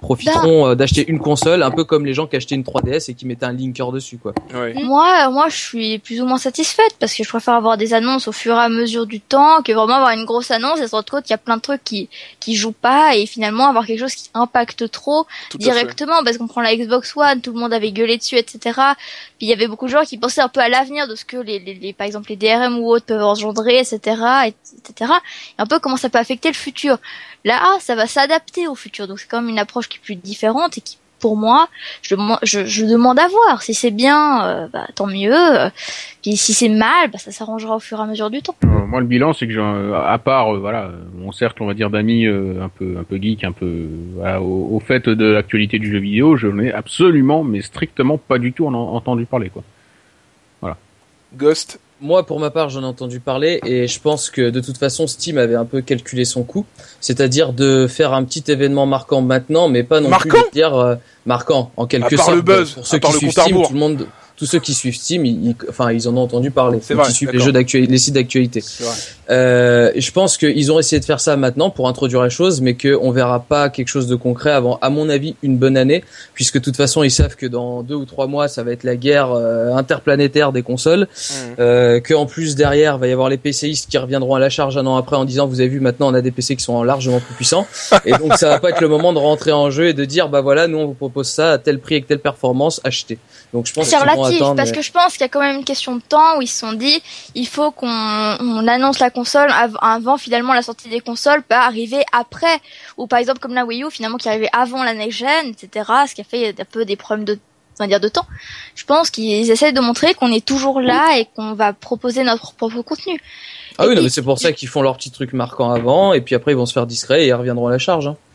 profiteront euh, d'acheter une console, un peu comme les gens qui achetaient une trois D S et qui mettaient un linker dessus, quoi. Ouais. Moi, moi, je suis plus ou moins satisfaite parce que je préfère avoir des annonces au fur et à mesure du temps que vraiment avoir une grosse annonce et se rendre compte qu'il y a plein de trucs qui qui jouent pas et finalement avoir quelque chose qui impacte trop Tout directement parce qu'on prend la Xbox One, tout le monde avait gueulé dessus, et cetera. Puis il y avait beaucoup de gens qui pensaient un peu à l'avenir de ce que les, les, les par exemple les D R M ou autres peuvent engendrer, et cetera, et cetera. Et un peu comment ça peut affecter le futur. Là, ça va s'adapter au futur, donc c'est quand même une approche qui est plus différente et qui, pour moi, je, je, je demande à voir. Si c'est bien, euh, bah, tant mieux. Puis si c'est mal, bah, ça s'arrangera au fur et à mesure du temps. Euh, moi, le bilan, c'est que, j'ai, à part, euh, voilà, mon cercle, on va dire, d'amis euh, un peu, un peu geek, un peu, voilà, au, au fait de l'actualité du jeu vidéo, je n'ai absolument, mais strictement pas du tout en, en, entendu parler, quoi. Voilà. Ghost. Moi, pour ma part, j'en ai entendu parler et je pense que de toute façon, Steam avait un peu calculé son coût, c'est-à-dire de faire un petit événement marquant maintenant, mais pas non marquant plus de dire euh, marquant en quelque à part sorte. Le buzz, pour ceux à part qui le suivent compte à Steam, rebours. tout le monde, tous ceux qui suivent Steam, ils, ils, enfin, ils en ont entendu parler. C'est vrai, qui suivent les d'accord. jeux d'actualité, les sites d'actualité. C'est vrai. Euh, je pense qu'ils ont essayé de faire ça maintenant pour introduire la chose, mais qu'on verra pas quelque chose de concret avant, à mon avis, une bonne année, puisque de toute façon, ils savent que dans deux ou trois mois, ça va être la guerre euh, interplanétaire des consoles, mmh. euh, que en plus derrière, va y avoir les PCistes qui reviendront à la charge un an après en disant, vous avez vu, maintenant, on a des P C qui sont largement plus puissants, et donc ça va pas être le moment de rentrer en jeu et de dire, bah voilà, nous on vous propose ça à tel prix et avec telle performance, achetez. Donc je pense c'est qu'ils vont relatif attendre, parce mais... que je pense qu'il y a quand même une question de temps où ils se sont dit il faut qu'on on annonce la console av- avant finalement la sortie des consoles, pas arriver après, ou par exemple comme la Wii U finalement qui arrivait avant la next gen, et cetera. Ce qui a fait un peu des problèmes de on va dire de temps. Je pense qu'ils essaient de montrer qu'on est toujours là et qu'on va proposer notre propre contenu. Ah et oui, puis, non, mais c'est pour ça qu'ils font leur petit truc marquant avant et puis après ils vont se faire discret et ils reviendront à la charge. Hein.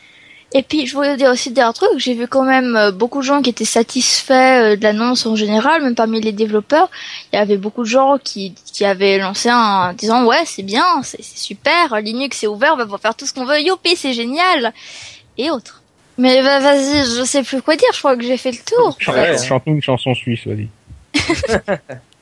Et puis, je voulais dire aussi un truc, j'ai vu quand même euh, beaucoup de gens qui étaient satisfaits euh, de l'annonce en général, même parmi les développeurs. Il y avait beaucoup de gens qui, qui avaient lancé un, en disant, ouais, c'est bien, c'est, c'est super, Linux est ouvert, on va pouvoir faire tout ce qu'on veut, youpi, c'est génial, et autres. Mais bah, vas-y, je sais plus quoi dire, je crois que j'ai fait le tour. Chante, Ouais. chante-nous une chanson suisse, vas-y.